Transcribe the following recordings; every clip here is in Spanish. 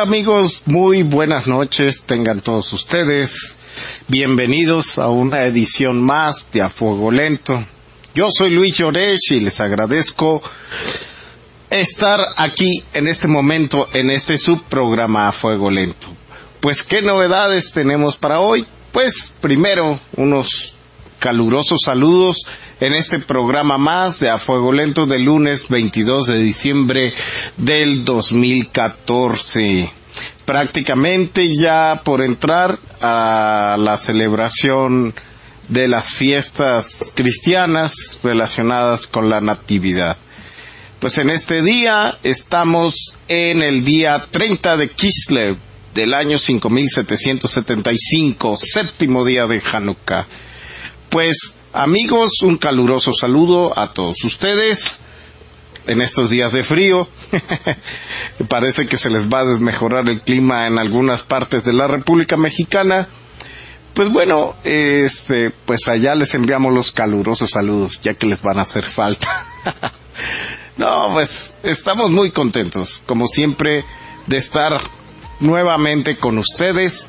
amigos? Muy buenas noches, tengan todos ustedes. Bienvenidos a una edición más de A Fuego Lento. Yo soy Luis Llorech y les agradezco estar aquí en este momento, en este subprograma A Fuego Lento. Pues, ¿qué novedades tenemos para hoy? Pues, primero, unos calurosos saludos en este programa más de A Fuego Lento del lunes 22 de diciembre del 2014. Prácticamente ya por entrar a la celebración de las fiestas cristianas relacionadas con la Natividad. Pues en este día estamos en el día 30 de Kislev del año 5775, séptimo día de Hanukkah. Pues, amigos, un caluroso saludo a todos ustedes en estos días de frío. Parece que se les va a desmejorar el clima en algunas partes de la República Mexicana. Pues bueno, pues allá les enviamos los calurosos saludos, ya que les van a hacer falta. No, pues estamos muy contentos, como siempre, de estar nuevamente con ustedes.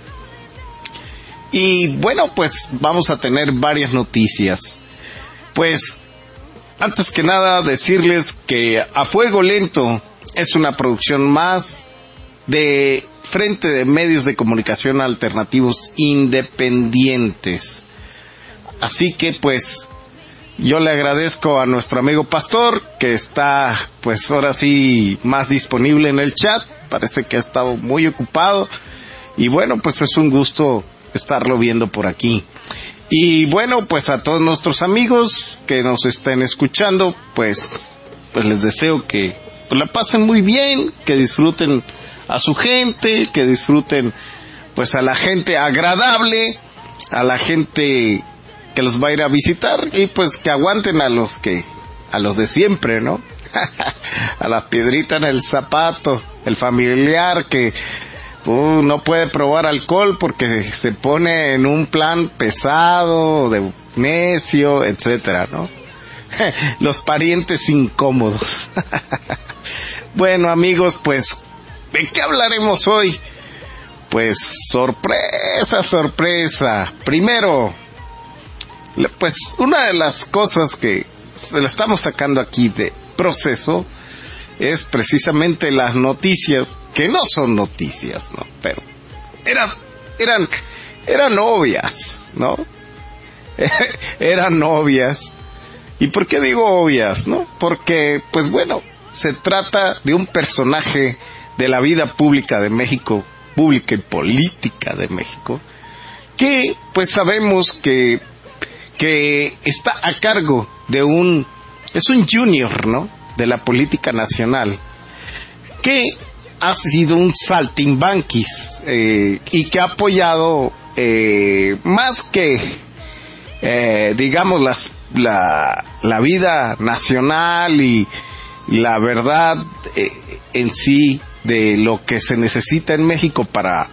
Y bueno, pues vamos a tener varias noticias. Pues, antes que nada, decirles que A Fuego Lento es una producción más de Frente de Medios de Comunicación Alternativos Independientes. Así que, pues, yo le agradezco a nuestro amigo Pastor, que está, pues, ahora sí, más disponible en el chat. Parece que ha estado muy ocupado. Y bueno, pues es un gusto estarlo viendo por aquí. Y bueno, pues a todos nuestros amigos que nos estén escuchando, pues les deseo que la pasen muy bien, que disfruten a su gente, que disfruten pues a la gente agradable, a la gente que los va a ir a visitar, y pues que aguanten a los de siempre, ¿no? A la piedrita en el zapato, el familiar que no puede probar alcohol porque se pone en un plan pesado, de necio, etcétera, ¿no? Los parientes incómodos. Bueno, amigos, pues, ¿de qué hablaremos hoy? Pues, sorpresa. Primero, pues, una de las cosas que se la estamos sacando aquí de proceso es precisamente las noticias, que no son noticias, ¿no? Pero eran obvias, ¿no? Eran obvias. ¿Y por qué digo obvias, no? Porque, pues bueno, se trata de un personaje de la vida pública de México, pública y política de México, que pues sabemos que está a cargo de es un junior, ¿no?, de la política nacional, que ha sido un saltimbanquis y que ha apoyado más que digamos la vida nacional y la verdad en sí de lo que se necesita en México para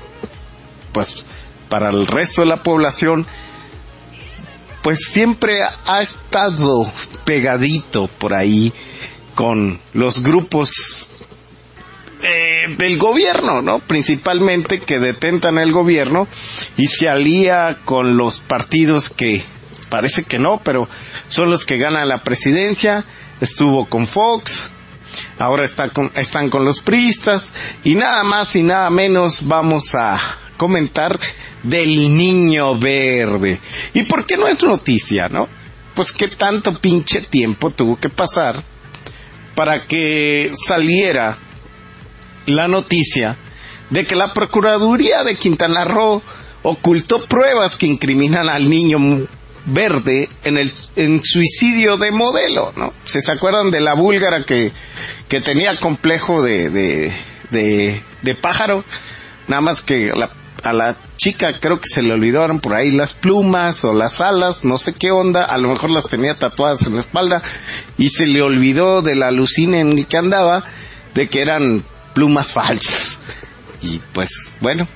el resto de la población. Pues siempre ha estado pegadito por ahí con los grupos del gobierno, ¿no? Principalmente que detentan el gobierno y se alía con los partidos que parece que no, pero son los que ganan la presidencia. Estuvo con Fox, ahora están con los priistas, y nada más y nada menos vamos a comentar del Niño Verde. ¿Y por qué no es noticia, no? Pues qué tanto pinche tiempo tuvo que pasar para que saliera la noticia de que la Procuraduría de Quintana Roo ocultó pruebas que incriminan al Niño Verde en suicidio de modelo, ¿no? ¿Se acuerdan de la búlgara que tenía complejo de pájaro? Nada más que a la chica creo que se le olvidaron por ahí las plumas o las alas, no sé qué onda, a lo mejor las tenía tatuadas en la espalda y se le olvidó de la alucina en el que andaba de que eran plumas falsas. Y pues bueno,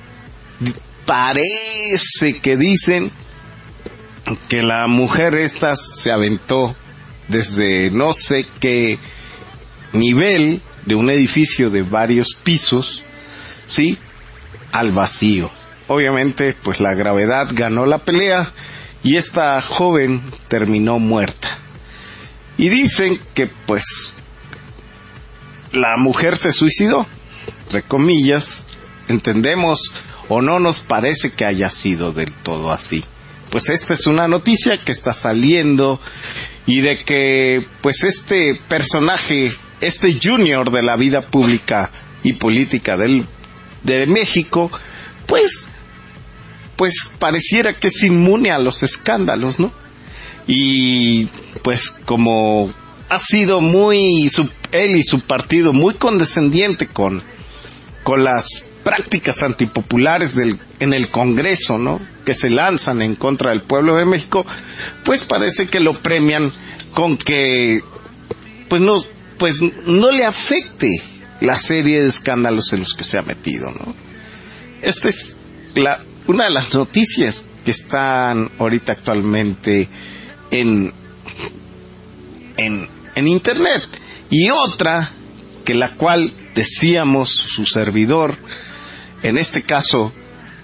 parece que dicen que la mujer esta se aventó desde no sé qué nivel de un edificio de varios pisos, ¿sí?, al vacío. Obviamente, pues la gravedad ganó la pelea y esta joven terminó muerta. Y dicen que, pues, la mujer se suicidó, entre comillas. Entendemos o no nos parece que haya sido del todo así. Pues esta es una noticia que está saliendo y de que, pues, este personaje, este junior de la vida pública y política de México, pues pareciera que es inmune a los escándalos, ¿no? Y pues como ha sido él y su partido muy condescendiente con las prácticas antipopulares en el Congreso, ¿no?, que se lanzan en contra del pueblo de México, pues parece que lo premian con que pues no le afecte la serie de escándalos en los que se ha metido, ¿no? Esta es una de las noticias que están ahorita actualmente en internet. Y otra, que la cual decíamos su servidor, en este caso,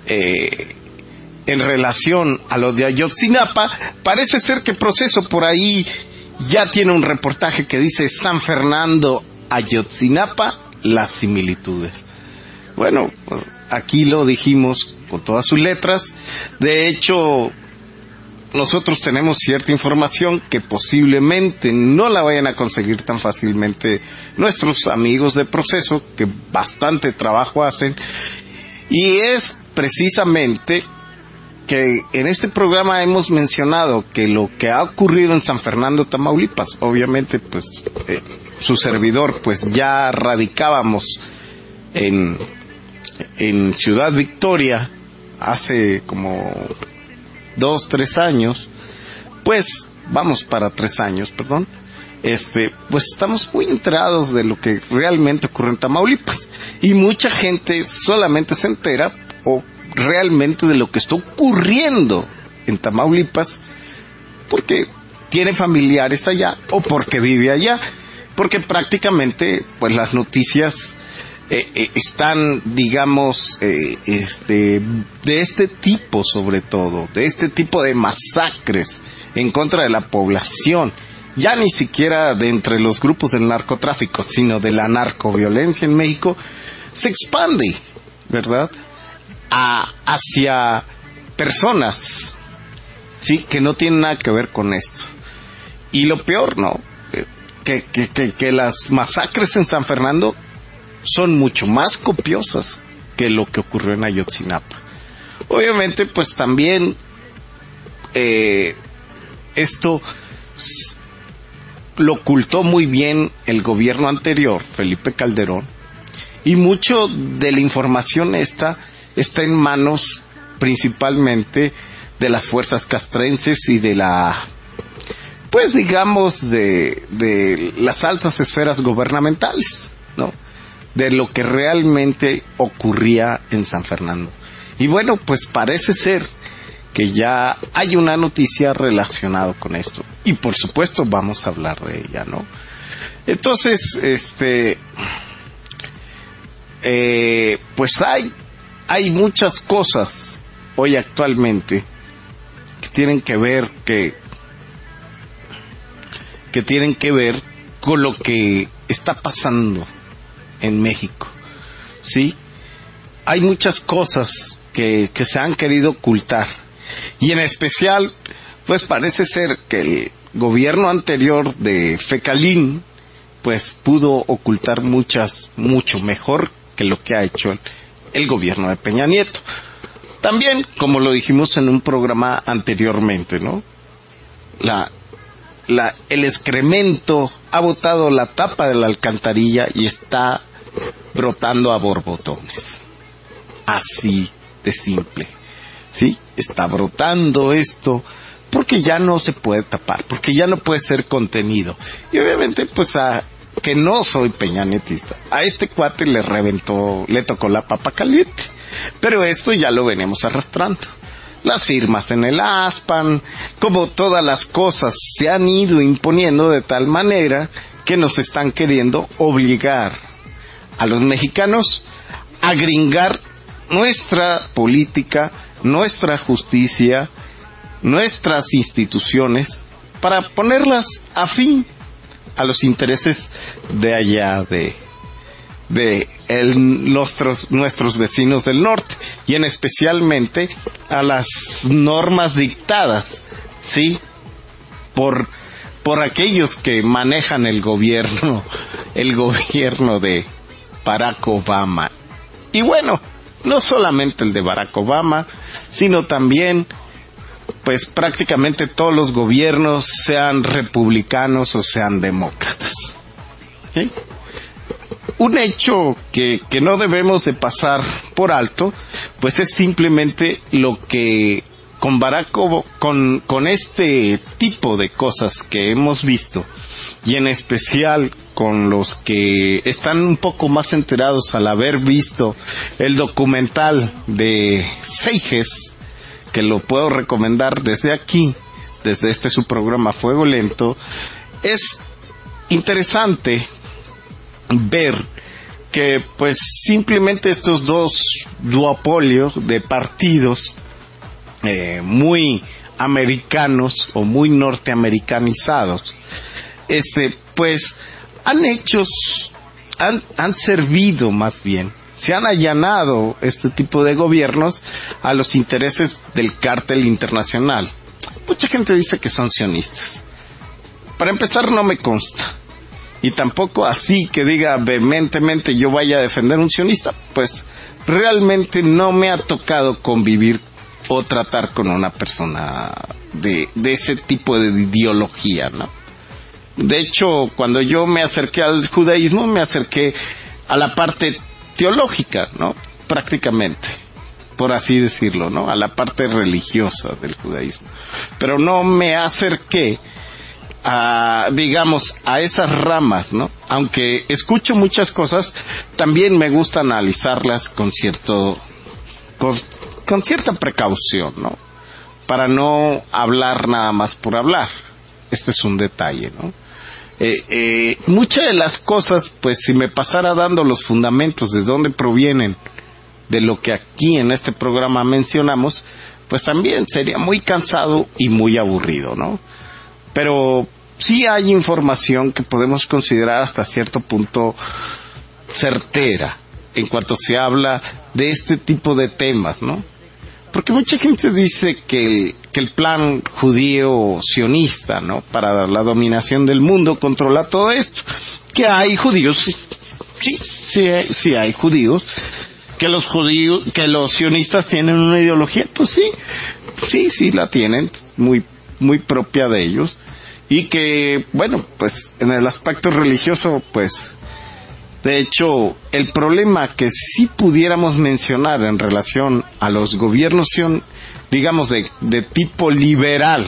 en relación a lo de Ayotzinapa, parece ser que Proceso por ahí ya tiene un reportaje que dice San Fernando, Ayotzinapa, las similitudes. Bueno, pues aquí lo dijimos con todas sus letras. De hecho, nosotros tenemos cierta información que posiblemente no la vayan a conseguir tan fácilmente nuestros amigos de Proceso, que bastante trabajo hacen, y es precisamente que en este programa hemos mencionado que lo que ha ocurrido en San Fernando, Tamaulipas, obviamente pues su servidor pues ya radicábamos en Ciudad Victoria hace como 2-3 años, pues vamos para 3 años, perdón. Pues estamos muy enterados de lo que realmente ocurre en Tamaulipas, y mucha gente solamente se entera o realmente de lo que está ocurriendo en Tamaulipas porque tiene familiares allá o porque vive allá, porque prácticamente pues las noticias están, digamos, de este tipo, sobre todo, de este tipo de masacres en contra de la población, ya ni siquiera de entre los grupos del narcotráfico, sino de la narcoviolencia en México, se expande, ¿verdad?, hacia personas, sí, que no tienen nada que ver con esto. Y lo peor, ¿no?, que las masacres en San Fernando son mucho más copiosas que lo que ocurrió en Ayotzinapa. Obviamente, pues también esto lo ocultó muy bien el gobierno anterior, Felipe Calderón, y mucho de la información está en manos principalmente de las fuerzas castrenses y de pues digamos de las altas esferas gubernamentales, ¿no?, de lo que realmente ocurría en San Fernando. Y bueno, pues parece ser que ya hay una noticia relacionada con esto, y por supuesto vamos a hablar de ella, ¿no? Entonces, pues hay muchas cosas hoy actualmente que tienen que ver con lo que está pasando en México, ¿sí? Hay muchas cosas que se han querido ocultar, y en especial pues parece ser que el gobierno anterior de Fecalín pues pudo ocultar mucho mejor que lo que ha hecho el gobierno de Peña Nieto. También, como lo dijimos en un programa anteriormente, ¿no?, el excremento ha botado la tapa de la alcantarilla y está brotando a borbotones. Así de simple, ¿sí? Está brotando esto porque ya no se puede tapar, porque ya no puede ser contenido. Y obviamente, pues que no soy peñanetista, a este cuate le tocó la papa caliente. Pero esto ya lo venimos arrastrando. Las firmas en el ASPAN, como todas las cosas se han ido imponiendo de tal manera que nos están queriendo obligar a los mexicanos agringar nuestra política, nuestra justicia, nuestras instituciones, para ponerlas afín a los intereses de allá, nuestros vecinos del norte, y en especialmente a las normas dictadas, ¿sí?, por aquellos que manejan el gobierno de Barack Obama. Y bueno, no solamente el de Barack Obama, sino también, pues prácticamente todos los gobiernos, sean republicanos o sean demócratas. ¿Sí? Un hecho que no debemos de pasar por alto, pues es simplemente lo que con este tipo de cosas que hemos visto, y en especial con los que están un poco más enterados al haber visto el documental de Seiges, que lo puedo recomendar desde aquí, desde su programa Fuego Lento. Es interesante ver que pues simplemente estos dos duopolios de partidos muy americanos o muy norteamericanizados, pues han servido, más bien se han allanado este tipo de gobiernos a los intereses del cártel internacional. Mucha gente dice que son sionistas. Para empezar, no me consta, y tampoco así que diga vehementemente yo vaya a defender un sionista, pues realmente no me ha tocado convivir o tratar con una persona de ese tipo de ideología, ¿no? De hecho, cuando yo me acerqué al judaísmo, me acerqué a la parte teológica, ¿no? Prácticamente, por así decirlo, ¿no? A la parte religiosa del judaísmo. Pero no me acerqué a esas ramas, ¿no? Aunque escucho muchas cosas, también me gusta analizarlas con cierta precaución, ¿no? Para no hablar nada más por hablar. Este es un detalle, ¿no? Muchas de las cosas, pues si me pasara dando los fundamentos de dónde provienen de lo que aquí en este programa mencionamos, pues también sería muy cansado y muy aburrido, ¿no? Pero sí hay información que podemos considerar hasta cierto punto certera en cuanto se habla de este tipo de temas, ¿no? Porque mucha gente dice que el plan judío sionista, ¿no?, para la dominación del mundo controla todo esto. Que hay judíos, sí hay judíos, que los sionistas tienen una ideología, pues sí la tienen, muy, muy propia de ellos, y que, bueno, pues en el aspecto religioso, pues, de hecho, el problema que sí pudiéramos mencionar en relación a los gobiernos digamos de tipo liberal,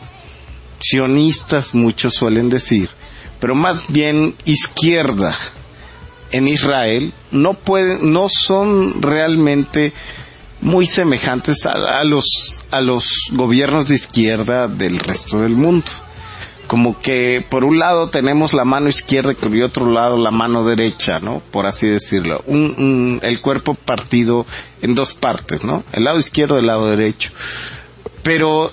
sionistas muchos suelen decir, pero más bien izquierda en Israel, no son realmente muy semejantes a los gobiernos de izquierda del resto del mundo. Como que por un lado tenemos la mano izquierda y por el otro lado la mano derecha, ¿no? Por así decirlo. El cuerpo partido en dos partes, ¿no? El lado izquierdo y el lado derecho. Pero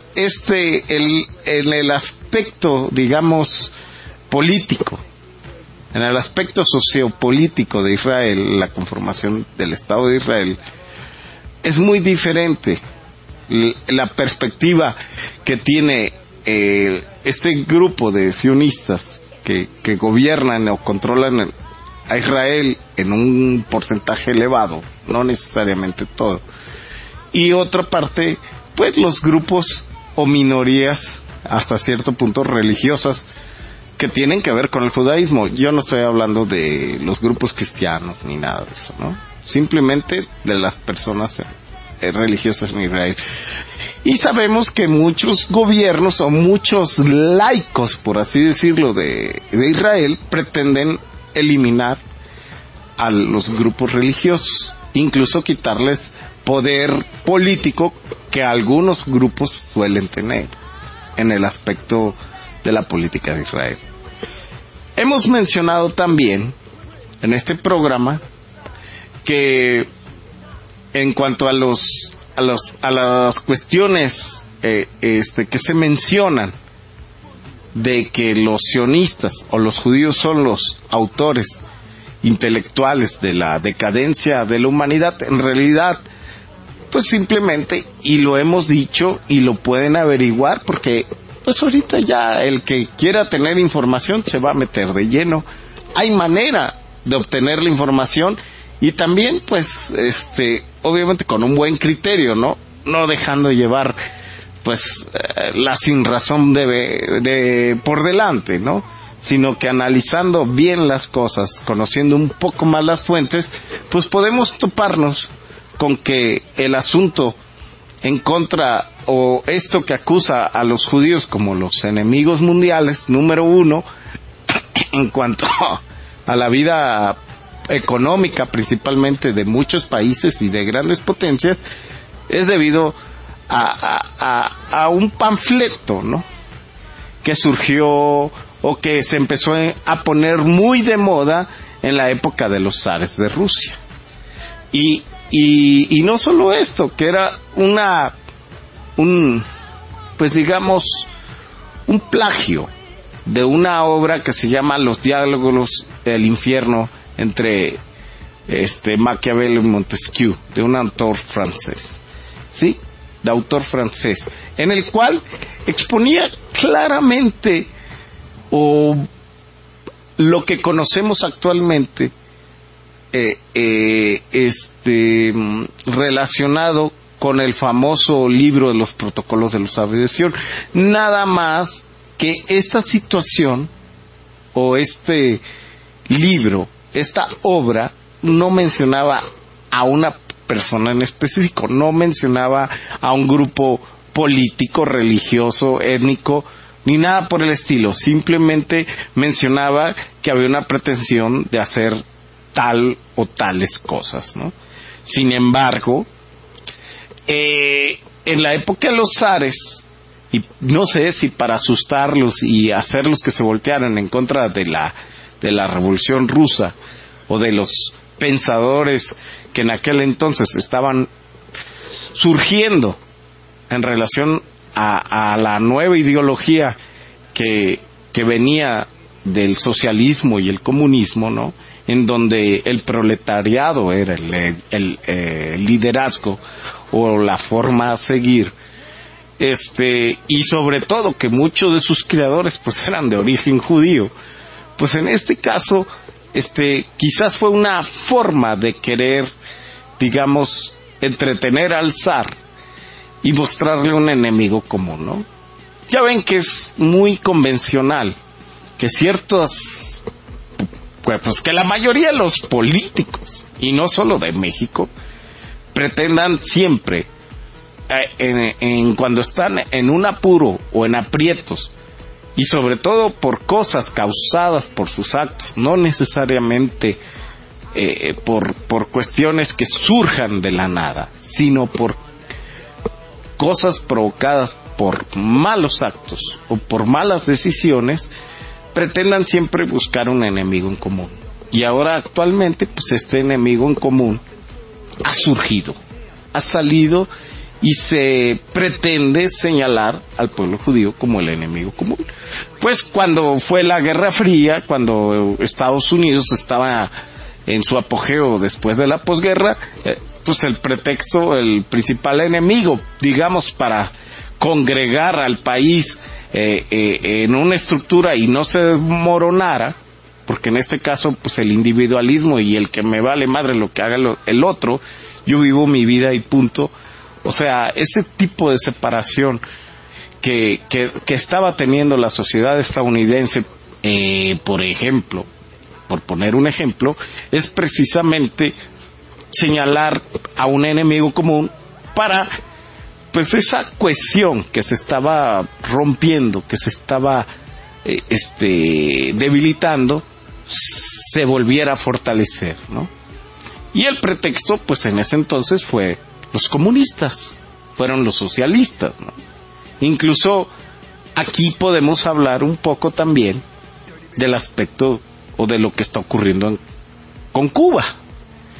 en el aspecto, digamos, político, en el aspecto sociopolítico de Israel, la conformación del Estado de Israel, es muy diferente. La perspectiva que tiene este grupo de sionistas que gobiernan o controlan a Israel en un porcentaje elevado, no necesariamente todo, y otra parte, pues los grupos o minorías hasta cierto punto religiosas que tienen que ver con el judaísmo. Yo no estoy hablando de los grupos cristianos ni nada de eso, ¿no? Simplemente de las personas religiosas en Israel. Y sabemos que muchos gobiernos o muchos laicos, por así decirlo, de Israel pretenden eliminar a los grupos religiosos, incluso quitarles poder político que algunos grupos suelen tener en el aspecto de la política de Israel. Hemos mencionado también en este programa que en cuanto a las cuestiones que se mencionan de que los sionistas o los judíos son los autores intelectuales de la decadencia de la humanidad, en realidad pues simplemente, y lo hemos dicho y lo pueden averiguar, porque pues ahorita ya el que quiera tener información se va a meter de lleno. Hay manera de obtener la información y también pues obviamente con un buen criterio, no dejando llevar pues la sinrazón de por delante, ¿no? Sino que analizando bien las cosas, conociendo un poco más las fuentes, pues podemos toparnos con que el asunto en contra, o esto que acusa a los judíos como los enemigos mundiales, número uno, en cuanto a la vida económica principalmente de muchos países y de grandes potencias, es debido a un panfleto, ¿no? Que surgió o que se empezó a poner muy de moda en la época de los zares de Rusia. Y no solo esto, que era pues digamos, un plagio de una obra que se llama Los Diálogos del Infierno entre Maquiavelo y Montesquieu, de un autor francés, ¿sí? De autor francés, en el cual exponía claramente lo que conocemos actualmente relacionado con el famoso libro de los protocolos de los sabios de Sion. Nada más que esta situación o este libro, esta obra, no mencionaba a una persona en específico, no mencionaba a un grupo político, religioso, étnico, ni nada por el estilo. Simplemente mencionaba que había una pretensión de hacer tal o tales cosas, ¿no? Sin embargo, en la época de los zares, y no sé si para asustarlos y hacerlos que se voltearan en contra de la revolución rusa o de los pensadores que en aquel entonces estaban surgiendo en relación a la nueva ideología que venía del socialismo y el comunismo, ¿no? En donde el proletariado era el liderazgo o la forma a seguir, y sobre todo que muchos de sus creadores pues eran de origen judío. Pues en este caso quizás fue una forma de querer, digamos, entretener al zar y mostrarle un enemigo común, ¿no? Ya ven que es muy convencional que pues que la mayoría de los políticos, y no solo de México, pretendan siempre, cuando están en un apuro o en aprietos, y sobre todo por cosas causadas por sus actos, no necesariamente por cuestiones que surjan de la nada, sino por cosas provocadas por malos actos o por malas decisiones, pretendan siempre buscar un enemigo en común. Y ahora actualmente pues este enemigo en común ha surgido, ha salido, y se pretende señalar al pueblo judío como el enemigo común. Pues cuando fue la Guerra Fría, cuando Estados Unidos estaba en su apogeo después de la posguerra, pues el pretexto, el principal enemigo, digamos, para congregar al país en una estructura y no se desmoronara, porque en este caso pues el individualismo y el que me vale madre lo que haga el otro, yo vivo mi vida y punto. O sea, ese tipo de separación que estaba teniendo la sociedad estadounidense, por ejemplo, por poner un ejemplo, es precisamente señalar a un enemigo común para, pues, esa cohesión que se estaba rompiendo, que se estaba debilitando, se volviera a fortalecer, ¿no? Y el pretexto, pues, en ese entonces fue los comunistas, fueron los socialistas, ¿no? Incluso aquí podemos hablar un poco también del aspecto o de lo que está ocurriendo con Cuba.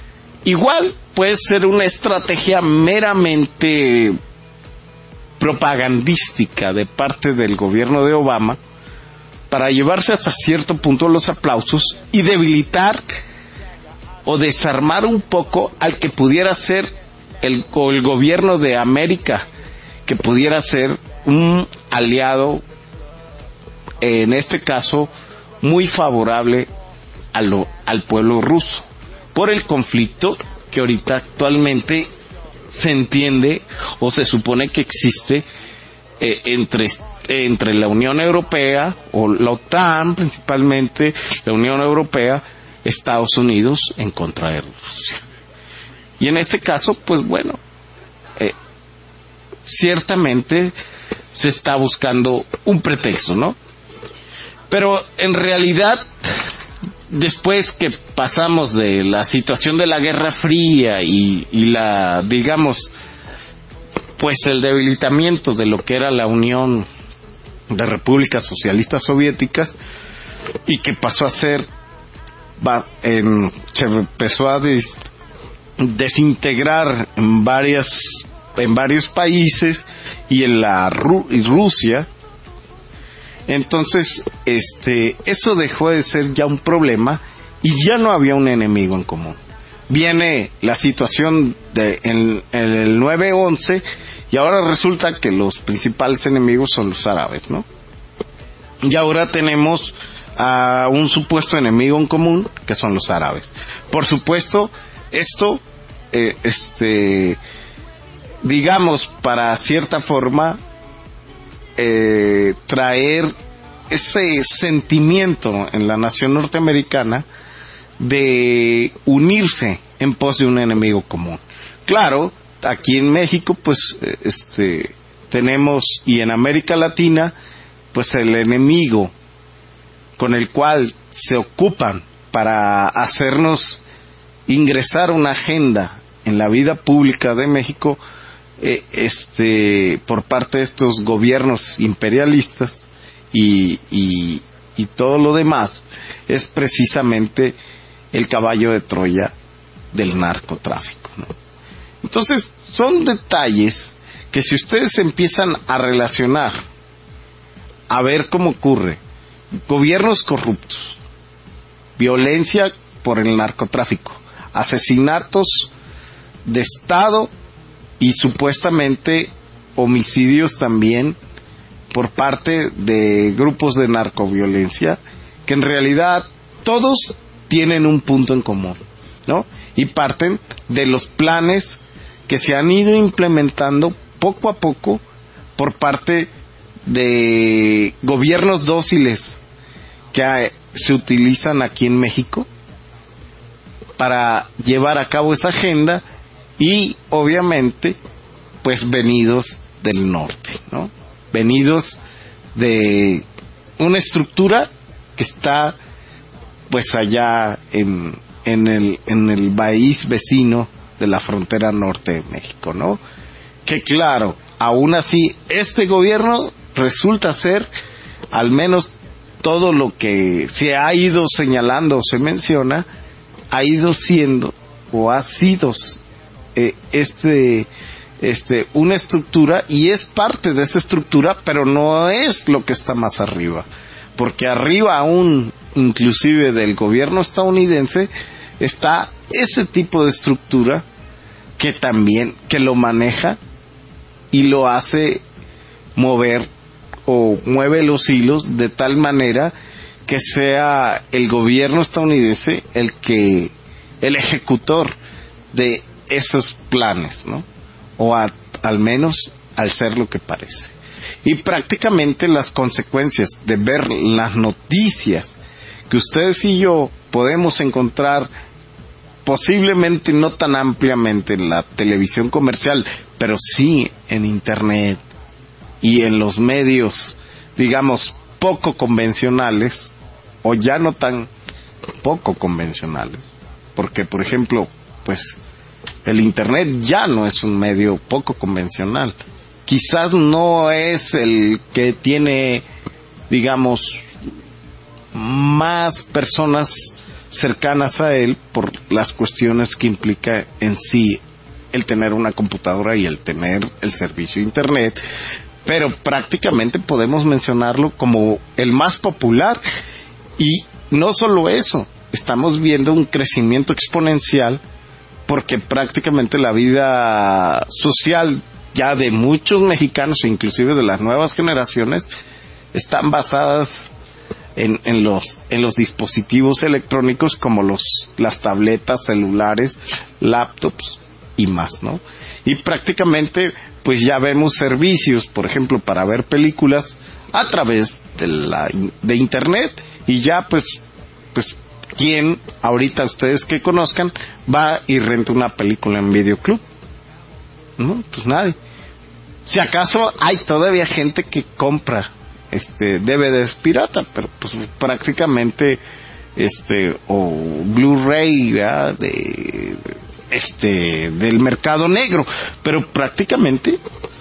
Igual puede ser una estrategia meramente propagandística de parte del gobierno de Obama para llevarse hasta cierto punto los aplausos y debilitar o desarmar un poco al que pudiera ser el gobierno de América, que pudiera ser un aliado, en este caso, muy favorable al pueblo ruso, por el conflicto que ahorita actualmente se entiende o se supone que existe entre la Unión Europea o la OTAN, principalmente la Unión Europea, Estados Unidos en contra de Rusia. Y en este caso, pues bueno, ciertamente se está buscando un pretexto, ¿no? Pero en realidad, después que pasamos de la situación de la Guerra Fría y la, digamos, pues el debilitamiento de lo que era la Unión de Repúblicas Socialistas Soviéticas, y que pasó a ser, se empezó a desintegrar en varios países y en Rusia. Entonces, eso dejó de ser ya un problema y ya no había un enemigo en común. Viene la situación en el 9/11 y ahora resulta que los principales enemigos son los árabes, ¿no? Y ahora tenemos a un supuesto enemigo en común, que son los árabes. Por supuesto, esto, digamos, para cierta forma, traer ese sentimiento en la nación norteamericana de unirse en pos de un enemigo común. Claro, aquí en México, pues, tenemos, y en América Latina, pues el enemigo con el cual se ocupan para hacernos ingresar una agenda en la vida pública de México, por parte de estos gobiernos imperialistas y todo lo demás, es precisamente el caballo de Troya del narcotráfico, ¿no? Entonces, son detalles que si ustedes empiezan a relacionar, a ver cómo ocurre, gobiernos corruptos, violencia por el narcotráfico, asesinatos de Estado y supuestamente homicidios también por parte de grupos de narcoviolencia, que en realidad todos tienen un punto en común, ¿no? Y parten de los planes que se han ido implementando poco a poco por parte de gobiernos dóciles que se utilizan aquí en México para llevar a cabo esa agenda, y obviamente pues venidos del norte, ¿no? Venidos de una estructura que está pues allá en el país vecino de la frontera norte de México, ¿no? Que claro, aún así este gobierno resulta ser, al menos todo lo que se ha ido señalando o se menciona, ha ido siendo o ha sido una estructura, y es parte de esa estructura, pero no es lo que está más arriba, porque arriba aún, inclusive del gobierno estadounidense, está ese tipo de estructura que lo maneja y lo hace mover o mueve los hilos de tal manera que sea el gobierno estadounidense el ejecutor de esos planes, ¿no? O al menos al ser lo que parece. Y prácticamente las consecuencias de ver las noticias que ustedes y yo podemos encontrar, posiblemente no tan ampliamente en la televisión comercial, pero sí en internet y en los medios, digamos, poco convencionales, o ya no tan poco convencionales, porque por ejemplo, pues el internet ya no es un medio poco convencional, quizás no es el que tiene, digamos, más personas cercanas a él por las cuestiones que implica en sí el tener una computadora y el tener el servicio de internet, pero prácticamente podemos mencionarlo como el más popular. Y no solo eso, estamos viendo un crecimiento exponencial porque prácticamente la vida social ya de muchos mexicanos, inclusive de las nuevas generaciones, están basadas en los dispositivos electrónicos como las tabletas, celulares, laptops y más, ¿no? Y prácticamente pues ya vemos servicios, por ejemplo, para ver películas a través de internet, y ya pues quién ahorita ustedes que conozcan va y renta una película en videoclub, ¿no? Pues nadie. Si acaso hay todavía gente que compra DVDs pirata, pero pues prácticamente o Blu-ray, ¿verdad? Del mercado negro, pero prácticamente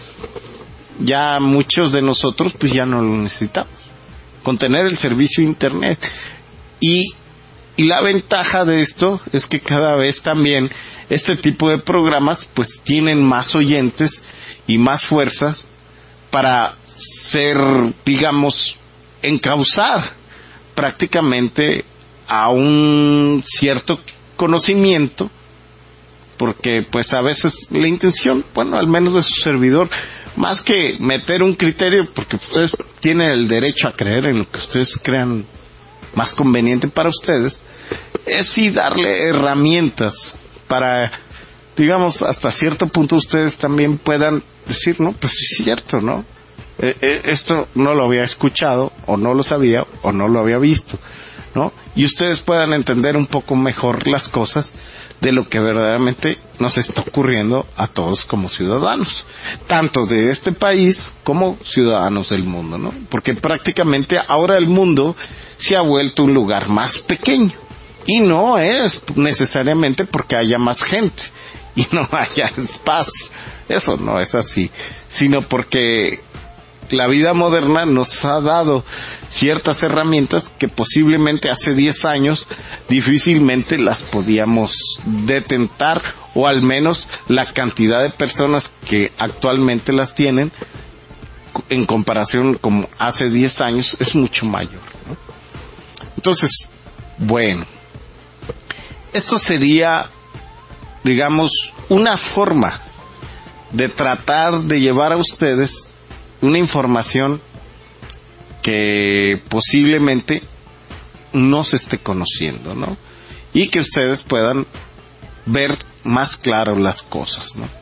ya muchos de nosotros pues ya no lo necesitamos, con tener el servicio de internet. Y la ventaja de esto es que cada vez también este tipo de programas pues tienen más oyentes y más fuerzas para ser, digamos, encauzar prácticamente a un cierto conocimiento, porque pues a veces la intención, bueno, al menos de su servidor, más que meter un criterio, porque ustedes tienen el derecho a creer en lo que ustedes crean más conveniente para ustedes, es sí darle herramientas para, digamos, hasta cierto punto ustedes también puedan decir, no, pues sí es cierto, ¿no? Esto no lo había escuchado, o no lo sabía, o no lo había visto, ¿no? Y ustedes puedan entender un poco mejor las cosas de lo que verdaderamente nos está ocurriendo a todos como ciudadanos, tanto de este país como ciudadanos del mundo, ¿no? Porque prácticamente ahora el mundo se ha vuelto un lugar más pequeño, y no es necesariamente porque haya más gente y no haya espacio, eso no es así, sino porque la vida moderna nos ha dado ciertas herramientas que posiblemente hace 10 años difícilmente las podíamos detentar, o al menos la cantidad de personas que actualmente las tienen en comparación con hace 10 años es mucho mayor, ¿no? Entonces, bueno, esto sería, digamos, una forma de tratar de llevar a ustedes una información que posiblemente no se esté conociendo, ¿no? Y que ustedes puedan ver más claro las cosas, ¿no?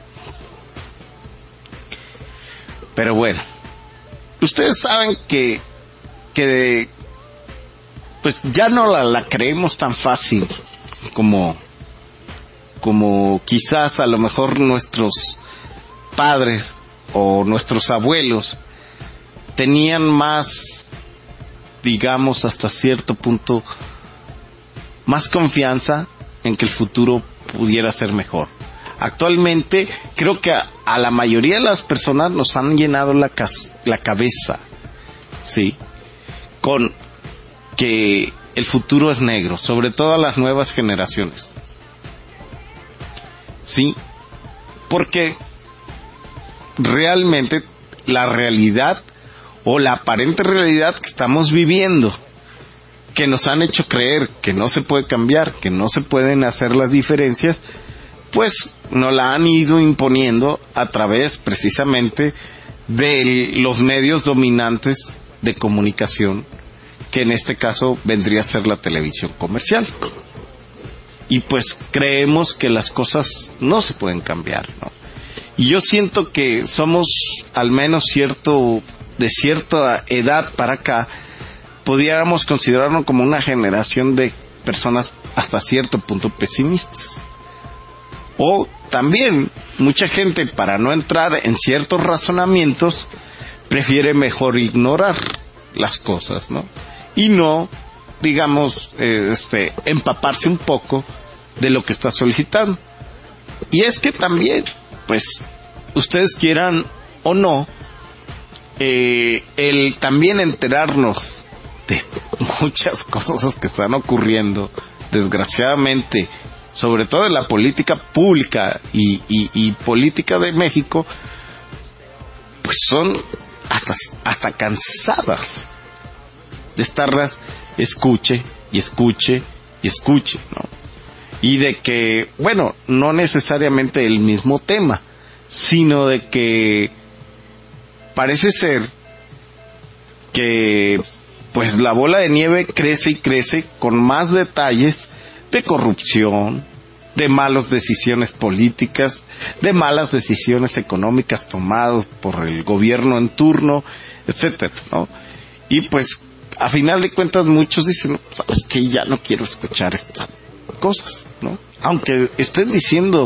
Pero bueno, ustedes saben que pues ya no la creemos tan fácil como quizás a lo mejor nuestros padres o nuestros abuelos tenían más, digamos, hasta cierto punto, más confianza en que el futuro pudiera ser mejor. Actualmente creo que a la mayoría de las personas nos han llenado la cabeza, sí, con que el futuro es negro, sobre todo a las nuevas generaciones, sí, porque realmente la realidad o la aparente realidad que estamos viviendo, que nos han hecho creer que no se puede cambiar, que no se pueden hacer las diferencias, pues nos la han ido imponiendo a través precisamente de los medios dominantes de comunicación, que en este caso vendría a ser la televisión comercial. Y pues creemos que las cosas no se pueden cambiar, ¿no? Y yo siento que somos, al menos de cierta edad para acá, pudiéramos considerarnos como una generación de personas hasta cierto punto pesimistas. O también mucha gente, para no entrar en ciertos razonamientos, prefiere mejor ignorar las cosas, ¿no? Y no, digamos, empaparse un poco de lo que está solicitando. Y es que también, pues, ustedes quieran o no, el también enterarnos de muchas cosas que están ocurriendo desgraciadamente, sobre todo en la política pública y política de México, pues son hasta cansadas de estarlas escuche, ¿no? Y de que, bueno, no necesariamente el mismo tema, sino de que parece ser que pues la bola de nieve crece y crece con más detalles de corrupción, de malas decisiones políticas, de malas decisiones económicas tomadas por el gobierno en turno, etcétera, ¿no? Y pues a final de cuentas muchos dicen, sabes que ya no quiero escuchar estas cosas, ¿no? Aunque estén diciendo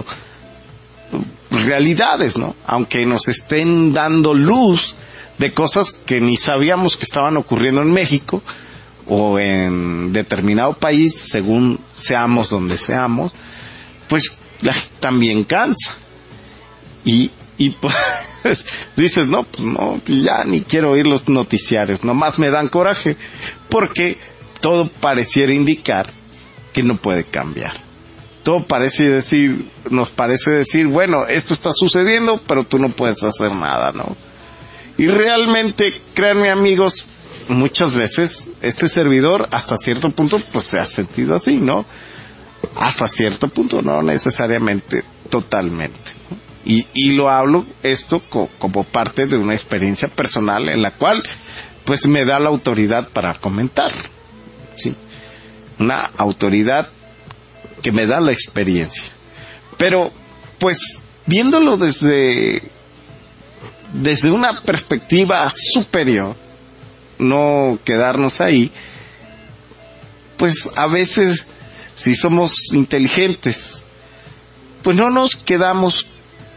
realidades, ¿no? Aunque nos estén dando luz de cosas que ni sabíamos que estaban ocurriendo en México o en determinado país, según seamos donde seamos, pues también cansa. Y pues dices, no, pues no, ya ni quiero oír los noticiarios, nomás me dan coraje, porque todo pareciera indicar que no puede cambiar. Todo nos parece decir, bueno, esto está sucediendo, pero tú no puedes hacer nada, ¿no? Y realmente, créanme amigos, muchas veces este servidor hasta cierto punto pues se ha sentido así, ¿no? Hasta cierto punto, no necesariamente totalmente, ¿no? Y lo hablo esto como parte de una experiencia personal en la cual pues me da la autoridad para comentar, ¿sí? Una autoridad que me da la experiencia. Pero pues viéndolo desde una perspectiva superior, no quedarnos ahí, pues a veces si somos inteligentes pues no nos quedamos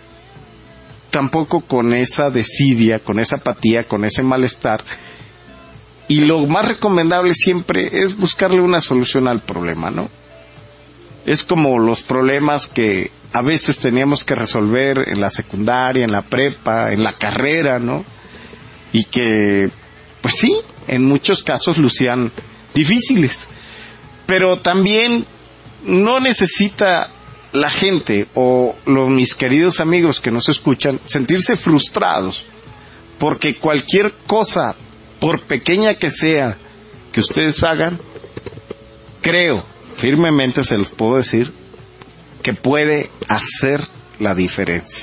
tampoco con esa desidia, con esa apatía, con ese malestar, y lo más recomendable siempre es buscarle una solución al problema, ¿no? Es como los problemas que a veces teníamos que resolver en la secundaria, en la prepa, en la carrera, ¿no? Y que, pues sí, en muchos casos lucían difíciles. Pero también no necesita la gente o mis queridos amigos que nos escuchan sentirse frustrados, porque cualquier cosa, por pequeña que sea, que ustedes hagan, creo, firmemente se los puedo decir, que puede hacer la diferencia.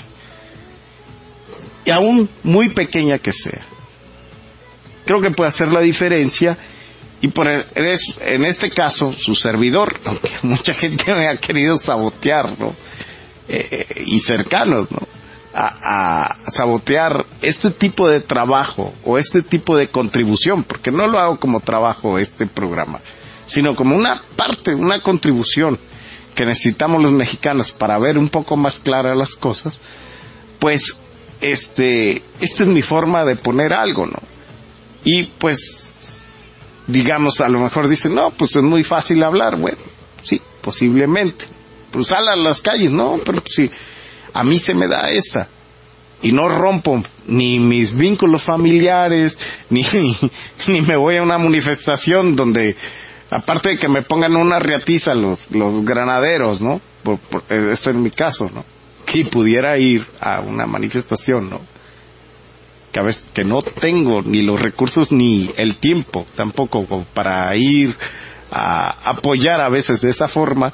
Y aún muy pequeña que sea, creo que puede hacer la diferencia. Y en este caso, su servidor, aunque mucha gente me ha querido sabotear, ¿no? Y cercanos, ¿no? A sabotear este tipo de trabajo o este tipo de contribución, porque no lo hago como trabajo este programa, sino como una parte, una contribución que necesitamos los mexicanos para ver un poco más claras las cosas. Pues esta es mi forma de poner algo, ¿no? Y pues digamos, a lo mejor dicen, no, pues es muy fácil hablar. Bueno, sí, posiblemente. Pues sal a las calles, no, pero pues sí, a mí se me da esta. Y no rompo ni mis vínculos familiares, ni me voy a una manifestación donde, aparte de que me pongan una riatiza los granaderos, ¿no? Esto en mi caso, ¿no? Que pudiera ir a una manifestación, ¿no? Que a veces que no tengo ni los recursos ni el tiempo tampoco para ir a apoyar a veces de esa forma,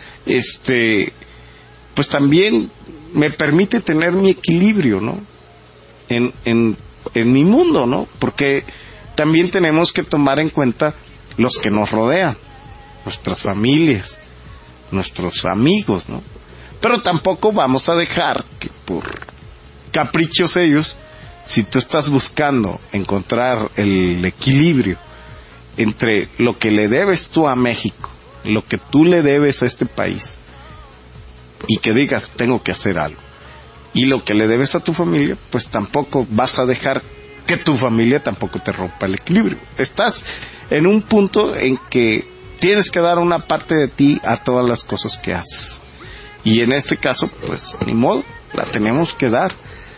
pues también me permite tener mi equilibrio, ¿no? En mi mundo, ¿no? Porque también tenemos que tomar en cuenta los que nos rodean, nuestras familias, nuestros amigos, ¿no? Pero tampoco vamos a dejar que por caprichos ellos, si tú estás buscando encontrar el equilibrio entre lo que le debes tú a México, lo que tú le debes a este país, y que digas, tengo que hacer algo, y lo que le debes a tu familia, pues tampoco vas a dejar que tu familia tampoco te rompa el equilibrio. Estás en un punto en que tienes que dar una parte de ti a todas las cosas que haces. Y en este caso, pues, ni modo, la tenemos que dar.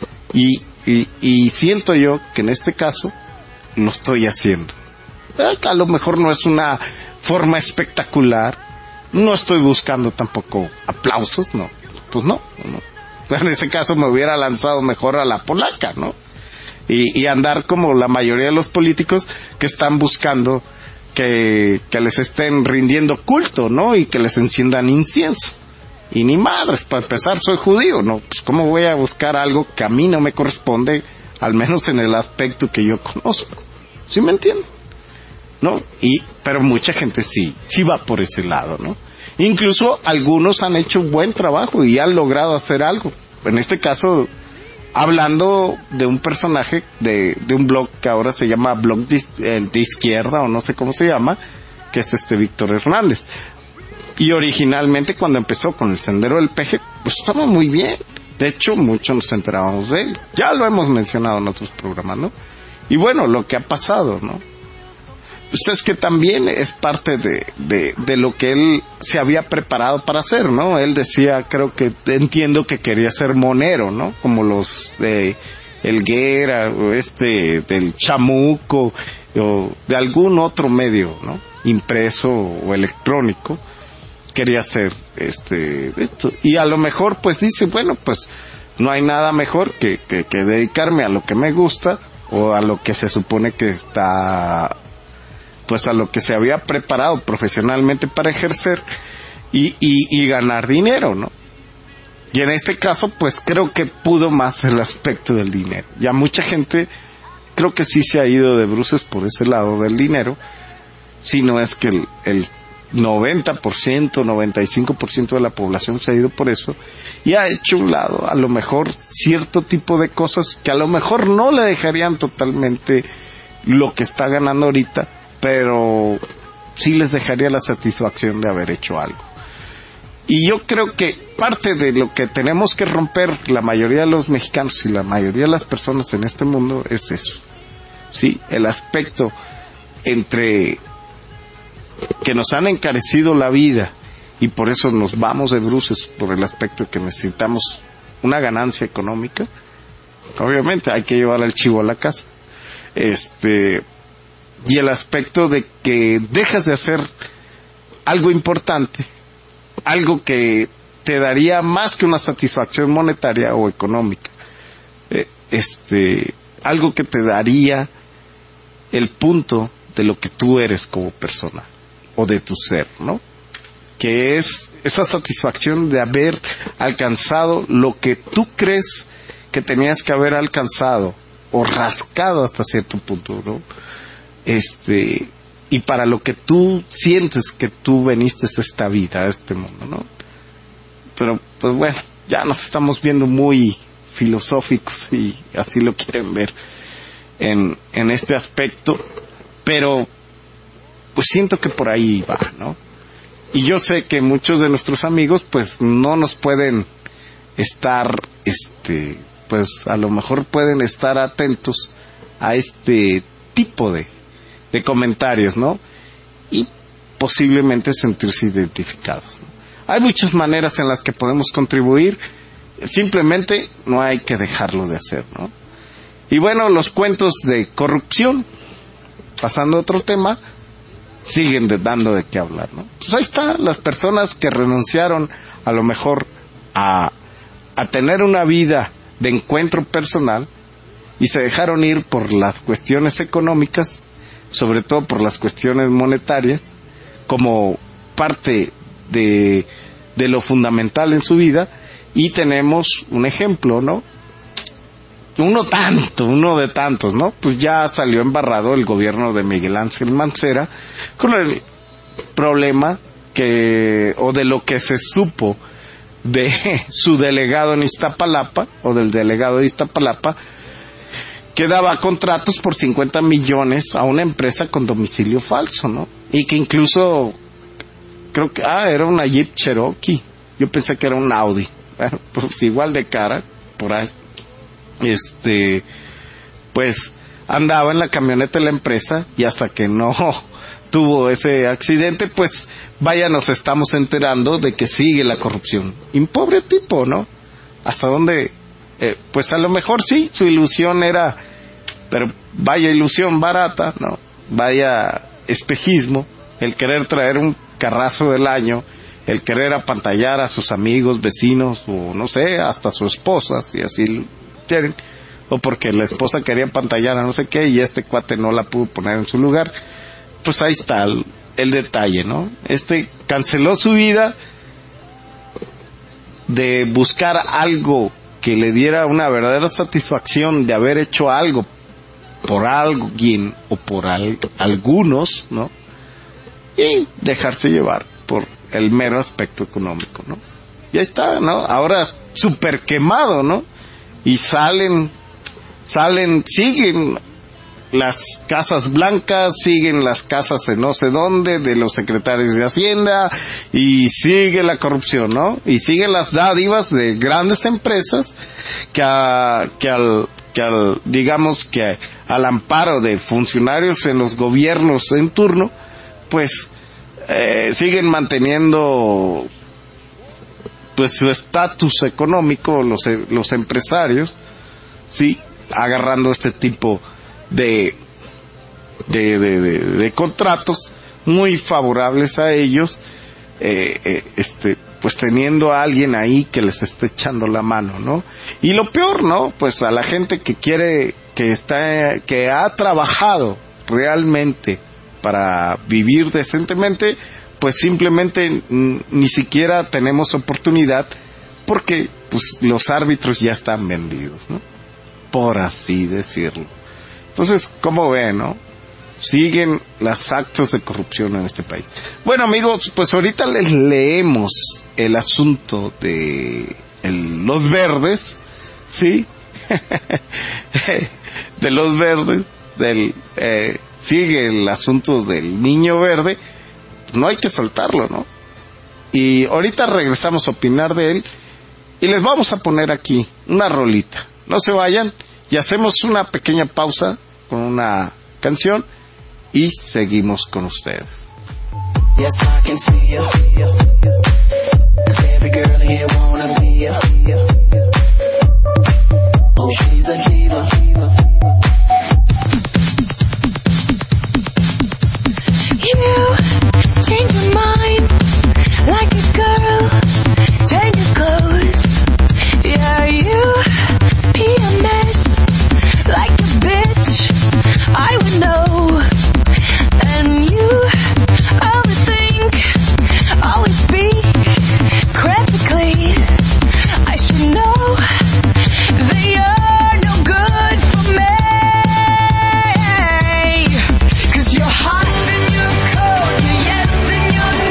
Y siento yo que en este caso lo estoy haciendo. A lo mejor no es una forma espectacular, No estoy buscando tampoco aplausos, no. Pues no. En ese caso me hubiera lanzado mejor a la polaca, ¿no? Y andar como la mayoría de los políticos que están buscando que les estén rindiendo culto, ¿no? Y que les enciendan incienso. Y ni madres, para empezar soy judío, ¿no? Pues cómo voy a buscar algo que a mí no me corresponde, al menos en el aspecto que yo conozco. ¿Sí me entienden? ¿No? Pero mucha gente sí va por ese lado, ¿no? Incluso algunos han hecho un buen trabajo y han logrado hacer algo. En este caso, hablando de un personaje de un blog que ahora se llama Blog de Izquierda, o no sé cómo se llama, que es Víctor Hernández. Y originalmente cuando empezó con el Sendero del Peje, pues estaba muy bien. De hecho, muchos nos enterábamos de él. Ya lo hemos mencionado en otros programas, ¿no? Y bueno, lo que ha pasado, ¿no? Pues es que también es parte de lo que él se había preparado para hacer, ¿no? Él decía, entiendo que quería ser monero, ¿no? Como los de Helguera, o del Chamuco, o de algún otro medio, ¿no? Impreso o electrónico. Quería hacer esto. Y a lo mejor pues dice, bueno, pues no hay nada mejor que dedicarme a lo que me gusta, o a lo que se supone que está, pues a lo que se había preparado profesionalmente para ejercer y ganar dinero, ¿no? Y en este caso pues creo que pudo más el aspecto del dinero. Ya mucha gente creo que sí se ha ido de bruces por ese lado del dinero, si no es que el 90%, 95% de la población se ha ido por eso y ha hecho un lado a lo mejor cierto tipo de cosas que a lo mejor no le dejarían totalmente lo que está ganando ahorita, pero sí les dejaría la satisfacción de haber hecho algo. Y yo creo que parte de lo que tenemos que romper la mayoría de los mexicanos y la mayoría de las personas en este mundo es eso, sí, el aspecto entre que nos han encarecido la vida y por eso nos vamos de bruces por el aspecto de que necesitamos una ganancia económica. Obviamente hay que llevar al chivo a la casa, y el aspecto de que dejas de hacer algo importante, algo que te daría más que una satisfacción monetaria o económica, algo que te daría el punto de lo que tú eres como persona o de tu ser, ¿no? Que es esa satisfacción de haber alcanzado lo que tú crees que tenías que haber alcanzado o rascado hasta cierto punto, ¿no? Y para lo que tú sientes que tú veniste a esta vida, a este mundo, ¿no? Pero pues bueno, ya nos estamos viendo muy filosóficos y así lo quieren ver en este aspecto, pero pues siento que por ahí va, ¿no? Y yo sé que muchos de nuestros amigos pues no nos pueden estar, pues a lo mejor pueden estar atentos a este tipo de comentarios, ¿no? Y posiblemente sentirse identificados, ¿no? Hay muchas maneras en las que podemos contribuir, simplemente no hay que dejarlo de hacer, ¿no? Y bueno, los cuentos de corrupción, pasando a otro tema, siguen dando de qué hablar, ¿no? Pues ahí está, las personas que renunciaron a lo mejor a tener una vida de encuentro personal y se dejaron ir por las cuestiones económicas, sobre todo por las cuestiones monetarias, como parte de lo fundamental en su vida, y tenemos un ejemplo, ¿no? Uno de tantos, ¿no? Pues ya salió embarrado el gobierno de Miguel Ángel Mancera con el problema o de lo que se supo de su delegado en Iztapalapa, o del delegado de Iztapalapa, que daba contratos por 50 millones a una empresa con domicilio falso, ¿no? Y que incluso, creo que, era una Jeep Cherokee. Yo pensé que era un Audi. Bueno, pues igual de cara, por ahí. Pues andaba en la camioneta de la empresa y hasta que no tuvo ese accidente, pues vaya, nos estamos enterando de que sigue la corrupción. Y un pobre tipo, ¿no? Hasta dónde, pues a lo mejor sí, su ilusión era, pero vaya ilusión barata, ¿no? Vaya espejismo, el querer traer un carrazo del año el querer apantallar a sus amigos, vecinos, o no sé, hasta su esposa, si así quieren, o porque la esposa quería apantallar a no sé qué y este cuate no la pudo poner en su lugar. Pues ahí está el detalle, ¿no? Canceló su vida de buscar algo que le diera una verdadera satisfacción de haber hecho algo por alguien o por algunos, ¿no? Y dejarse llevar por el mero aspecto económico, ¿no? Y ahí está, ¿no? Ahora súper quemado, ¿no? Y siguen las casas blancas, siguen las casas de no sé dónde, de los secretarios de Hacienda, y sigue la corrupción, ¿no? Y siguen las dádivas de grandes empresas que al amparo de funcionarios en los gobiernos en turno, pues siguen manteniendo pues su estatus económico los empresarios, sí, agarrando este tipo de contratos muy favorables a ellos, pues teniendo a alguien ahí que les esté echando la mano, ¿no? Y lo peor, ¿no? Pues a la gente que ha trabajado realmente para vivir decentemente, pues simplemente ni siquiera tenemos oportunidad porque pues los árbitros ya están vendidos, ¿no? Por así decirlo. Entonces, ¿cómo ven, no? Siguen los actos de corrupción en este país. Bueno, amigos, pues ahorita les leemos el asunto de los verdes, ¿sí? De los verdes, sigue el asunto del niño verde. No hay que soltarlo, ¿no? Y ahorita regresamos a opinar de él y les vamos a poner aquí una rolita. No se vayan y hacemos una pequeña pausa con una canción y seguimos con ustedes. Yes, I can see you. 'Cause every girl here wanna be you. Oh, she's a diva. You change your mind like a girl changes clothes. Yeah, you PMS like a bitch. I would know. And you always think, always speak critically. I should know that you're no good for me. 'Cause you're hot and you're cold, you're yes and you're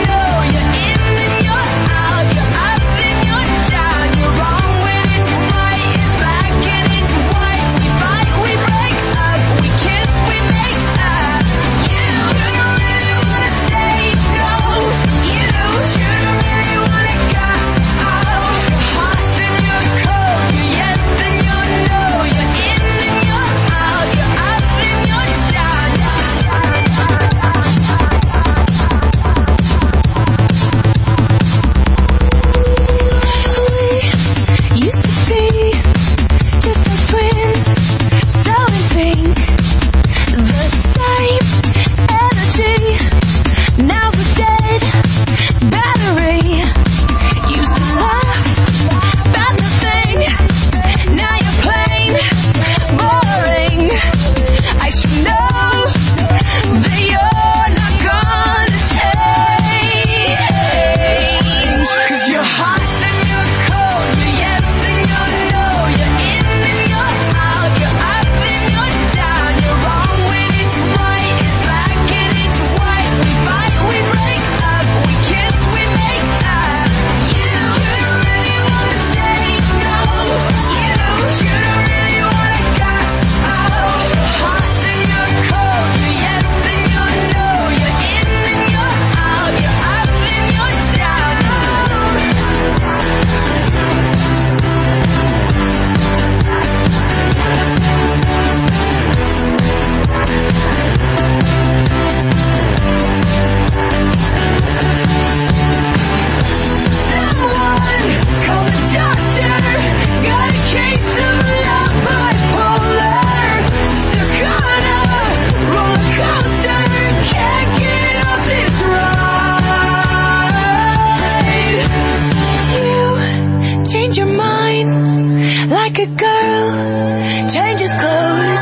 like a girl changes clothes.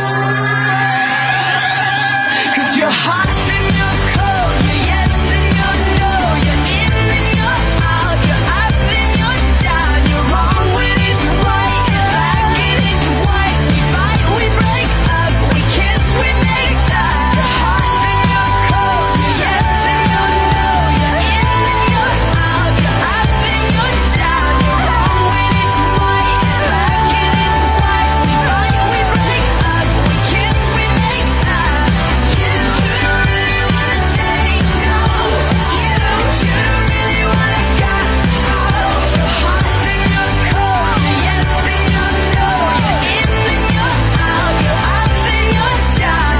'Cause you're hot and you're cold, you're yes and you're no, you're in and you're out, you're up and you're down, you're wrong when it's right, you're black and it's white, we fight, we break up, we kiss, we make up. You're hot and you're cold, you're yes and you're no, you're in and you're out, you're up and you're down, you're wrong when it's right, you're black and it's white, we fight, we break up, we kiss, we make up. You really wanna say no, you really wanna go. You're hot and you're cold, you're yes and you're no, you're in and you're out, you're up and you're down.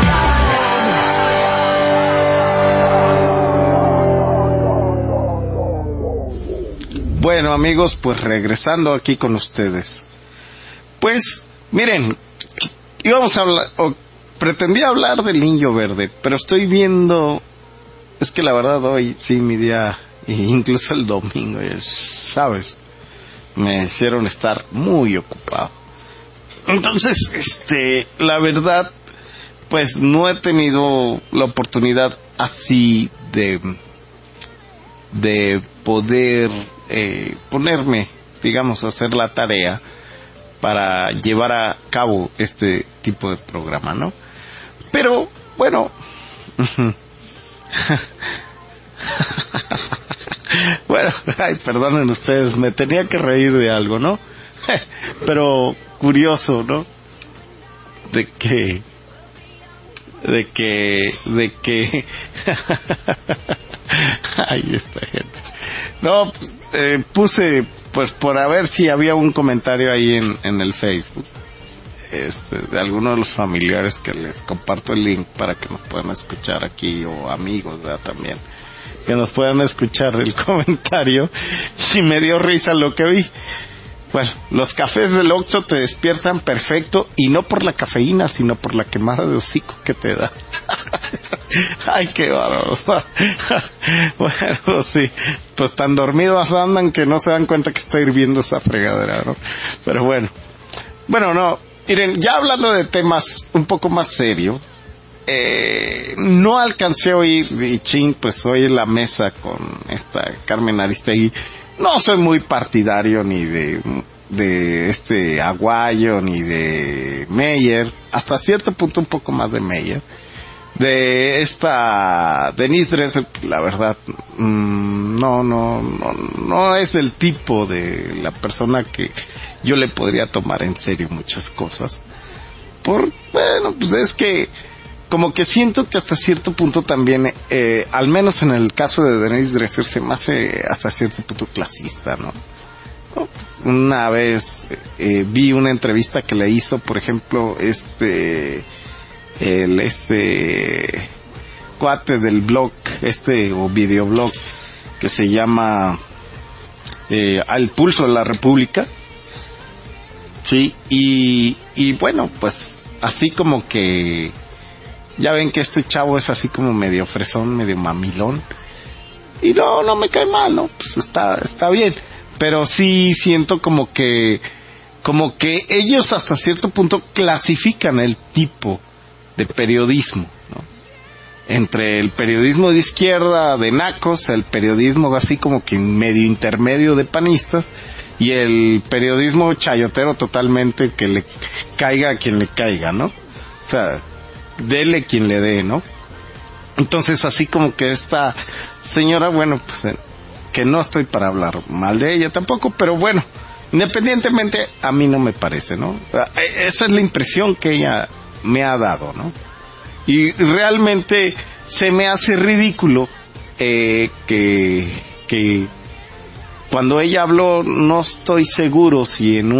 Bueno, amigos, pues regresando aquí con ustedes. Pues, miren, íbamos a hablar, o pretendía hablar del Indio Verde, pero estoy viendo, es que la verdad hoy, sí, mi día, e incluso el domingo, ¿sabes? Me hicieron estar muy ocupado. Entonces, la verdad, pues no he tenido la oportunidad así de poder ponerme, digamos, a hacer la tarea para llevar a cabo este tipo de programa, ¿no? Pero, bueno, bueno, ay, perdonen ustedes, me tenía que reír de algo, ¿no? Pero curioso, ¿no? De que ay, esta gente. No, puse, pues, por a ver si había un comentario ahí en el Facebook, de alguno de los familiares, que les comparto el link para que nos puedan escuchar aquí, o amigos, ¿verdad? También, que nos puedan escuchar el comentario. Y me dio risa lo que vi. Bueno, los cafés del Oxxo te despiertan perfecto, y no por la cafeína, sino por la quemada de hocico que te da. Ay, qué bárbaro. Bueno, sí, pues tan dormidos andan que no se dan cuenta que está hirviendo esa fregadera, ¿no? Pero bueno, no, miren, ya hablando de temas un poco más serios, no alcancé a oír, y pues hoy en la mesa con esta Carmen Aristegui. No soy muy partidario ni de Aguayo, ni de Meyer, hasta cierto punto un poco más de Meyer. De esta Denise Dresser, la verdad, no es del tipo de la persona que yo le podría tomar en serio muchas cosas. Bueno, pues es que como que siento que hasta cierto punto también, al menos en el caso de Denise Dresser, se me hace hasta cierto punto clasista, ¿no? Una vez vi una entrevista que le hizo, por ejemplo, el cuate del blog, o videoblog, que se llama Al Pulso de la República, sí, y bueno, pues así como que ya ven que este chavo es así como medio fresón, medio mamilón, y no me cae mal, ¿no? Pues está bien, pero sí siento como que ellos hasta cierto punto clasifican el tipo de periodismo, ¿no? Entre el periodismo de izquierda, de nacos, el periodismo así como que medio intermedio de panistas, y el periodismo chayotero totalmente, que le caiga a quien le caiga, ¿no? O sea, dele quien le dé, ¿no? Entonces, así como que esta señora, bueno, pues que no estoy para hablar mal de ella tampoco, pero bueno, independientemente, a mí no me parece, ¿no? Esa es la impresión que ella me ha dado, ¿no? Y realmente se me hace ridículo que cuando ella habló, no estoy seguro si en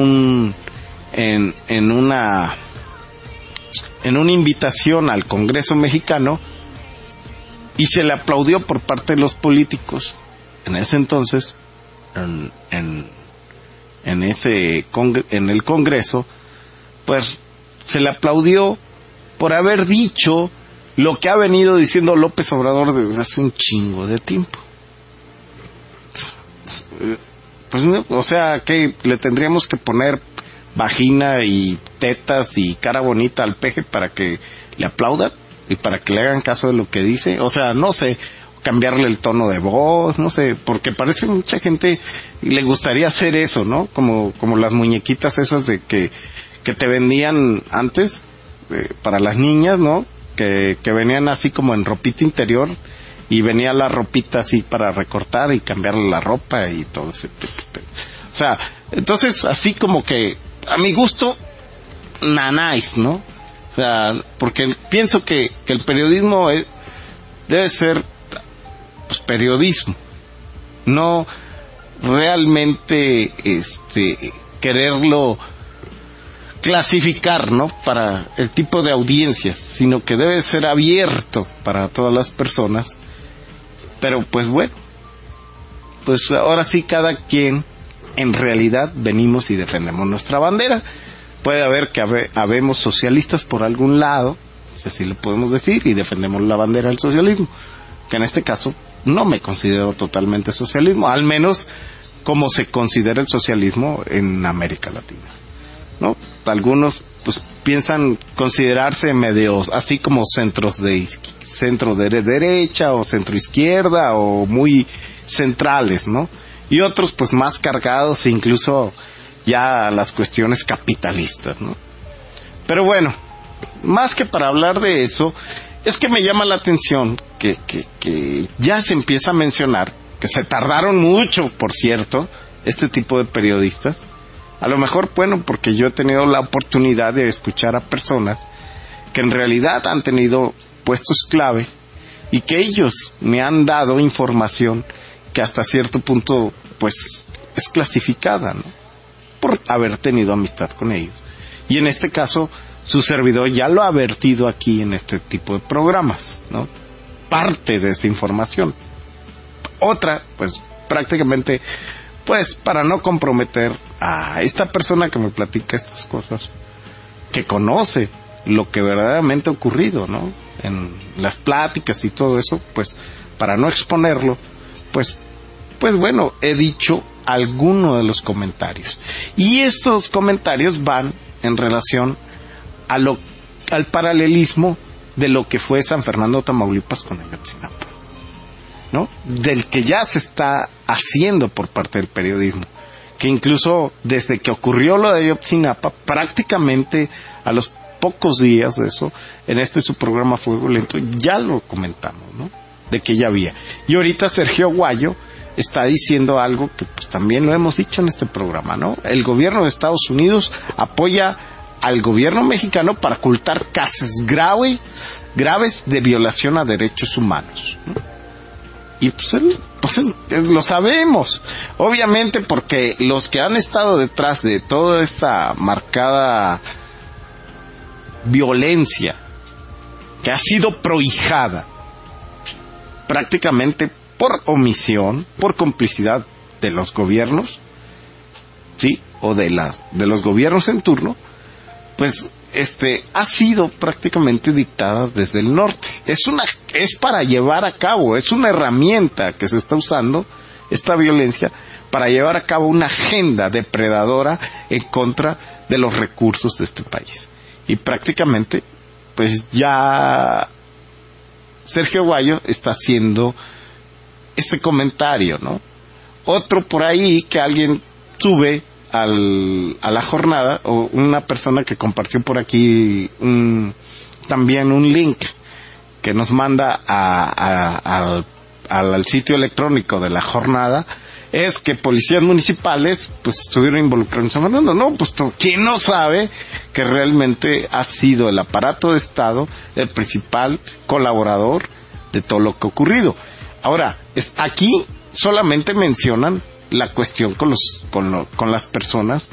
una invitación al Congreso mexicano, y se le aplaudió por parte de los políticos en ese entonces, en el Congreso, pues se le aplaudió por haber dicho lo que ha venido diciendo López Obrador desde hace un chingo de tiempo. Pues, o sea, que le tendríamos que poner vagina y tetas y cara bonita al peje para que le aplaudan y para que le hagan caso de lo que dice. O sea, no sé, cambiarle el tono de voz, no sé, porque parece que mucha gente le gustaría hacer eso, ¿no? Como las muñequitas esas de que te vendían antes para las niñas, ¿no? Que venían así como en ropita interior y venía la ropita así para recortar y cambiarle la ropa y todo ese o sea, entonces así como que a mi gusto nanáis, ¿no? O sea, porque pienso que el periodismo debe ser pues periodismo, no realmente quererlo clasificar, ¿no? Para el tipo de audiencias, sino que debe ser abierto para todas las personas. Pero pues bueno, pues ahora sí cada quien en realidad venimos y defendemos nuestra bandera. Puede haber que habemos socialistas por algún lado, así lo podemos decir, y defendemos la bandera del socialismo, que en este caso no me considero totalmente socialismo, al menos como se considera el socialismo en América Latina, ¿no? Algunos pues piensan considerarse medios así como centro de derecha o centro izquierda o muy centrales, ¿no? Y otros pues más cargados incluso ya a las cuestiones capitalistas, ¿no? Pero bueno, más que para hablar de eso, es que me llama la atención que ya se empieza a mencionar, que se tardaron mucho, por cierto, este tipo de periodistas. A lo mejor, bueno, porque yo he tenido la oportunidad de escuchar a personas que en realidad han tenido puestos clave y que ellos me han dado información que hasta cierto punto, pues, es clasificada, ¿no? Por haber tenido amistad con ellos. Y en este caso, su servidor ya lo ha vertido aquí en este tipo de programas, ¿no? Parte de esa información. Otra, pues, prácticamente, pues, para no comprometer a esta persona que me platica estas cosas, que conoce lo que verdaderamente ha ocurrido, ¿no? En las pláticas y todo eso, pues, para no exponerlo, pues bueno, he dicho alguno de los comentarios. Y estos comentarios van en relación al paralelismo de lo que fue San Fernando, Tamaulipas con Ayotzinapa, ¿no? Del que ya se está haciendo por parte del periodismo, que incluso desde que ocurrió lo de Ayotzinapa, prácticamente a los pocos días de eso, en su programa Fuego Lento, ya lo comentamos, ¿no? De que ya había. Y ahorita Sergio Aguayo está diciendo algo que pues también lo hemos dicho en este programa, ¿no? El gobierno de Estados Unidos apoya al gobierno mexicano para ocultar casos graves de violación a derechos humanos, ¿no? Y pues él lo sabemos, obviamente, porque los que han estado detrás de toda esta marcada violencia que ha sido prohijada prácticamente por omisión, por complicidad de los gobiernos, ¿sí? O de los gobiernos en turno, pues ha sido prácticamente dictada desde el norte. Es para llevar a cabo, es una herramienta que se está usando, esta violencia, para llevar a cabo una agenda depredadora en contra de los recursos de este país. Y prácticamente, pues ya Sergio Aguayo está haciendo ese comentario, ¿no? Otro por ahí que alguien sube a la jornada, o una persona que compartió por aquí también un link que nos manda al sitio electrónico de la jornada, es que policías municipales pues estuvieron involucrados en San Fernando. No, pues ¿quién no sabe que realmente ha sido el aparato de Estado el principal colaborador de todo lo que ha ocurrido? Ahora, aquí solamente mencionan la cuestión con las personas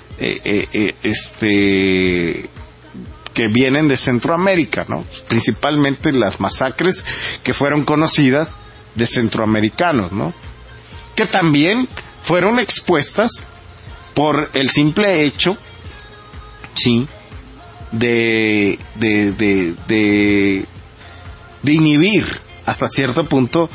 que vienen de Centroamérica, ¿no? Principalmente las masacres que fueron conocidas de centroamericanos, ¿no? Que también fueron expuestas por el simple hecho, sí, de inhibir hasta cierto punto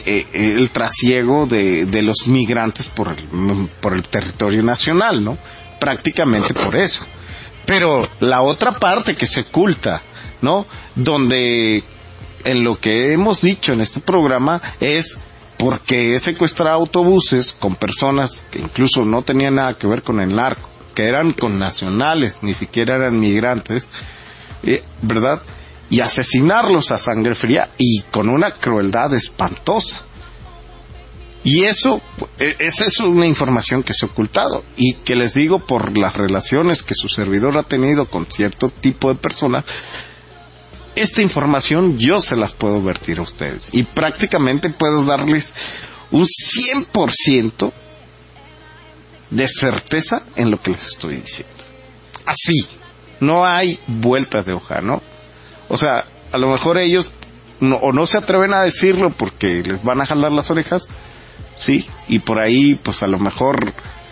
el trasiego de los migrantes por el territorio nacional, ¿no? prácticamente por eso. Pero la otra parte que se oculta, ¿no? Donde en lo que hemos dicho en este programa es porque he secuestrado autobuses con personas que incluso no tenían nada que ver con el narco, que eran connacionales, ni siquiera eran migrantes, ¿verdad? Y asesinarlos a sangre fría y con una crueldad espantosa. Y esa es una información que se ha ocultado y que les digo por las relaciones que su servidor ha tenido con cierto tipo de personas, esta información yo se las puedo vertir a ustedes y prácticamente puedo darles un 100% de certeza en lo que les estoy diciendo. Así, no hay vueltas de hoja, ¿no? O sea, a lo mejor ellos no se atreven a decirlo porque les van a jalar las orejas, sí, y por ahí pues a lo mejor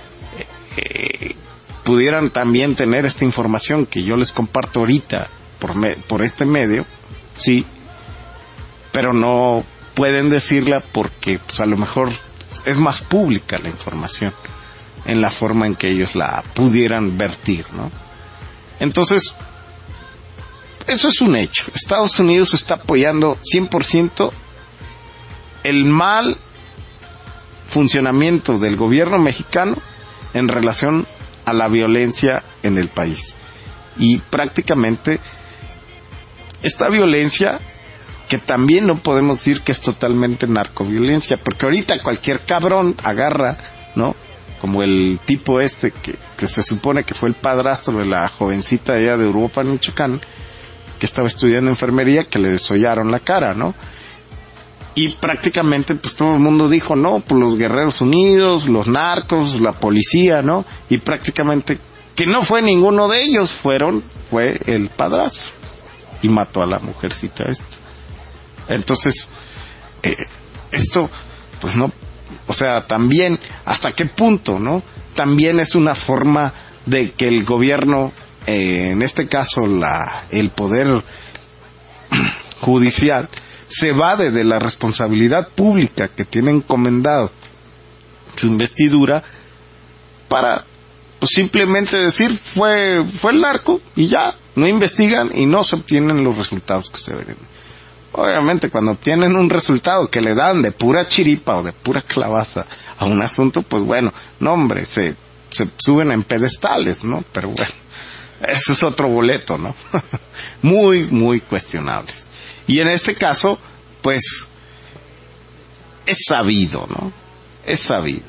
pudieran también tener esta información que yo les comparto ahorita por este medio, sí, pero no pueden decirla porque pues a lo mejor es más pública la información en la forma en que ellos la pudieran vertir, ¿no? Entonces, eso es un hecho. Estados Unidos está apoyando 100% el mal funcionamiento del gobierno mexicano en relación a la violencia en el país. Y prácticamente esta violencia, que también no podemos decir que es totalmente narcoviolencia, porque ahorita cualquier cabrón agarra, ¿no? Como el tipo que se supone que fue el padrastro de la jovencita allá de Uruapan, Michoacán, que estaba estudiando enfermería, que le desollaron la cara, ¿no? Y prácticamente pues todo el mundo dijo, no, pues los Guerreros Unidos, los narcos, la policía, ¿no? Y prácticamente que no fue ninguno de ellos, fue el padrastro y mató a la mujercita esta. Entonces, esto pues no, o sea, también hasta qué punto, ¿no? También es una forma de que el gobierno, en este caso el poder judicial, se evade de la responsabilidad pública que tiene encomendado su investidura para pues, simplemente decir fue el narco y ya, no investigan y no se obtienen los resultados que se ven. Obviamente cuando obtienen un resultado que le dan de pura chiripa o de pura clavaza a un asunto, pues bueno, no hombre, se suben en pedestales, ¿no? Pero bueno, eso es otro boleto, ¿no? Muy, muy cuestionables. Y en este caso, pues, es sabido, ¿no? Es sabido.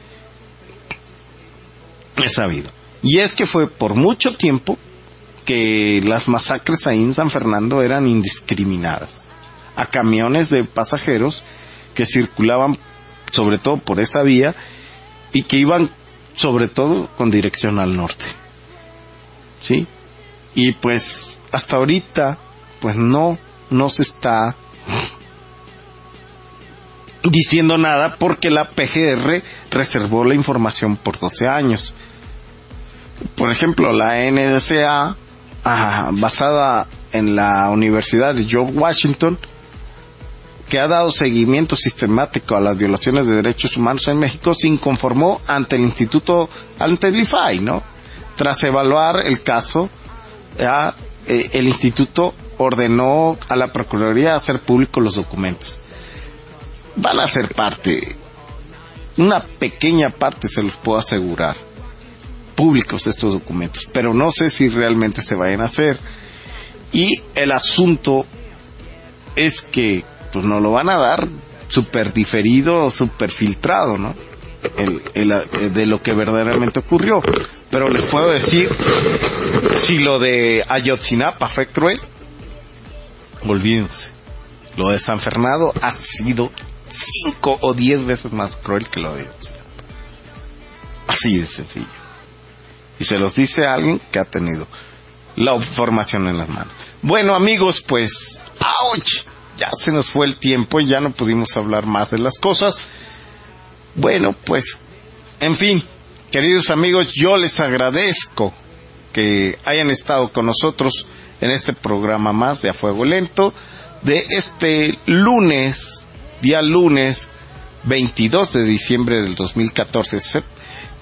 Y es que fue por mucho tiempo que las masacres ahí en San Fernando eran indiscriminadas. A camiones de pasajeros que circulaban sobre todo por esa vía y que iban sobre todo con dirección al norte. ¿Sí? Y pues, hasta ahorita, pues no se está diciendo nada porque la PGR reservó la información por 12 años. Por ejemplo, la NSA, basada en la Universidad de George Washington, que ha dado seguimiento sistemático a las violaciones de derechos humanos en México, se inconformó ante el IFAI, ¿no? Tras evaluar el caso, el instituto ordenó a la Procuraduría hacer públicos los documentos. Van a ser parte, una pequeña parte, se los puedo asegurar, públicos estos documentos, pero no sé si realmente se vayan a hacer. Y el asunto es que pues no lo van a dar super diferido o super filtrado, ¿no? De lo que verdaderamente ocurrió. Pero les puedo decir, si lo de Ayotzinapa fue cruel, olvídense, lo de San Fernando ha sido 5 o 10 veces más cruel que lo de Ayotzinapa. Así de sencillo. Y se los dice alguien que ha tenido la información en las manos. Bueno, amigos, pues, ¡ouch! Ya se nos fue el tiempo y ya no pudimos hablar más de las cosas. Bueno, pues, en fin, queridos amigos, yo les agradezco que hayan estado con nosotros en este programa más de A Fuego Lento, de este lunes, día lunes 22 de diciembre del 2014,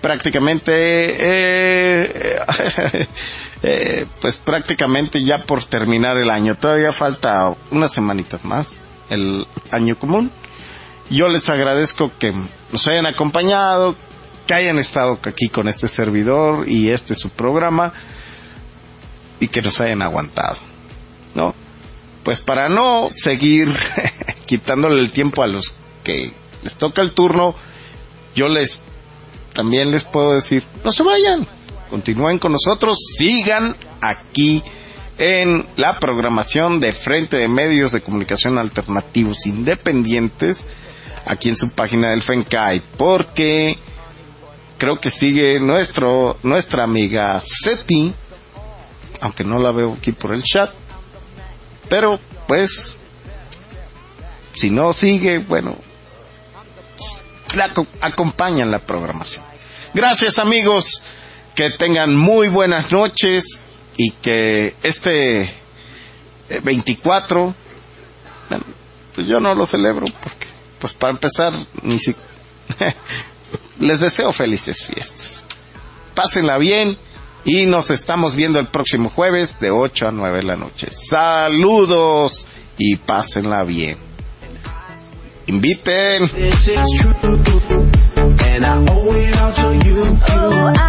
pues prácticamente ya por terminar el año. Todavía falta unas semanitas más, el año común. Yo les agradezco que nos hayan acompañado, que hayan estado aquí con este servidor y este su programa, y que nos hayan aguantado, ¿no? Pues para no seguir quitándole el tiempo a los que les toca el turno, yo también les puedo decir, no se vayan, continúen con nosotros, sigan aquí en la programación de Frente de Medios de Comunicación Alternativos Independientes, aquí en su página del FENCAI, porque creo que sigue nuestra amiga Seti, aunque no la veo aquí por el chat, pero pues si no sigue, bueno, acompañan la programación. Gracias, amigos, que tengan muy buenas noches y que este 24, pues yo no lo celebro porque, pues para empezar, les deseo felices fiestas. Pásenla bien y nos estamos viendo el próximo jueves de 8 a 9 de la noche. Saludos y pásenla bien. Inviten. Oh,